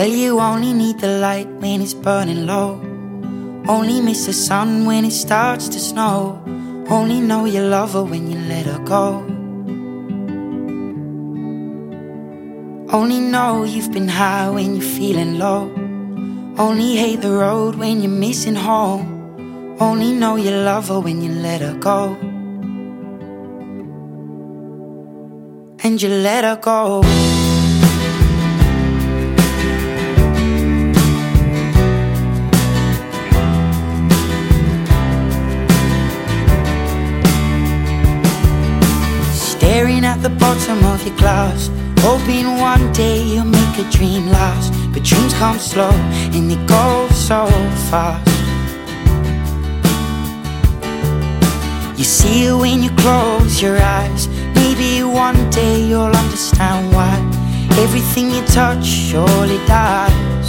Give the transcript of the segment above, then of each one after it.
Well, you only need the light when it's burning low. Only miss the sun when it starts to snow. Only know you love her when you let her go. Only know you've been high when you're feeling low. Only hate the road when you're missing home. Only know you love her when you let her go. And you let her go. Staring at the bottom of your glass, hoping one day you'll make a dream last. But dreams come slow and they go so fast. You see it when you close your eyes. Maybe one day you'll understand why everything you touch surely dies.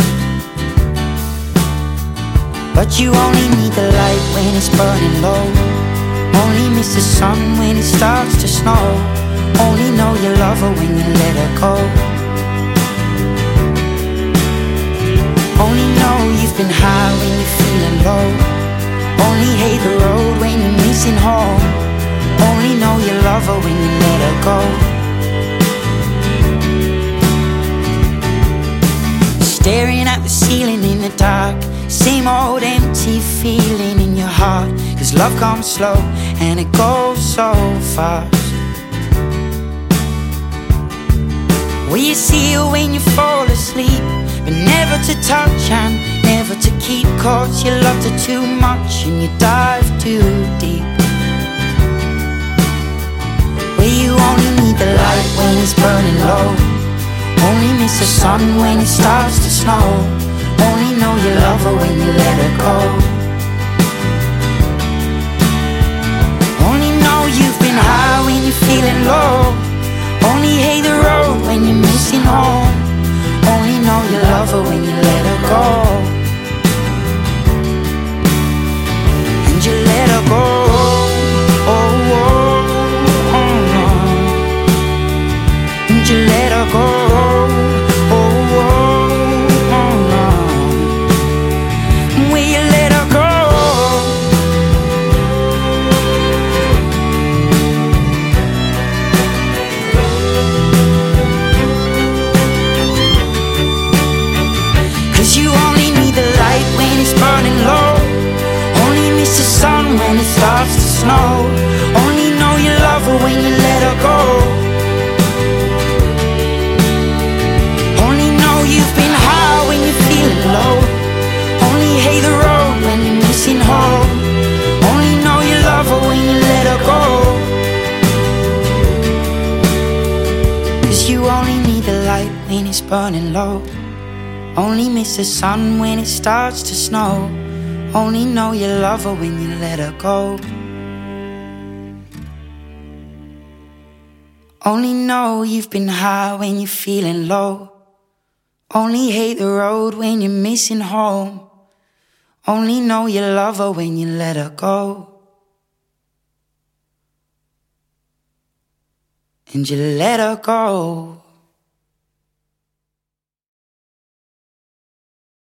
But you only need the light when it's burning low. Only miss the sun when it starts to snow. Only know you love her when you let her go. Only know you've been high when you're feeling low. Only hate the road when you're missing home. Only know you love her when you let her go. Staring at the ceiling in the dark, same old empty feeling in your heart. Cause love comes slow and it goes so fast. Well, you see her when you fall asleep, but never to touch and never to keep. Cause you loved her too much and you dive too deep. Well, you only need the light when it's burning low. Only miss the sun when it starts to snow. Only know you love her when you let her go. Only know you've been high when you're feeling low. Only hate the road when you're missing home. Only know you love her when you let her go. And you let her go. Oh, oh, oh, oh. And you let her go. Oh, oh, oh, oh. Will you let her go? You only need the light when it's burning low. Only miss the sun when it starts to snow. Only know you love her when you let her go. Only know you've been high when you're feeling low. Only hate the road when you're missing home. Only know you love her when you let her go. Cause you only need the light when it's burning low. Only miss the sun when it starts to snow. Only know you love her when you let her go. Only know you've been high when you're feeling low. Only hate the road when you're missing home. Only know you love her when you let her go. And you let her go.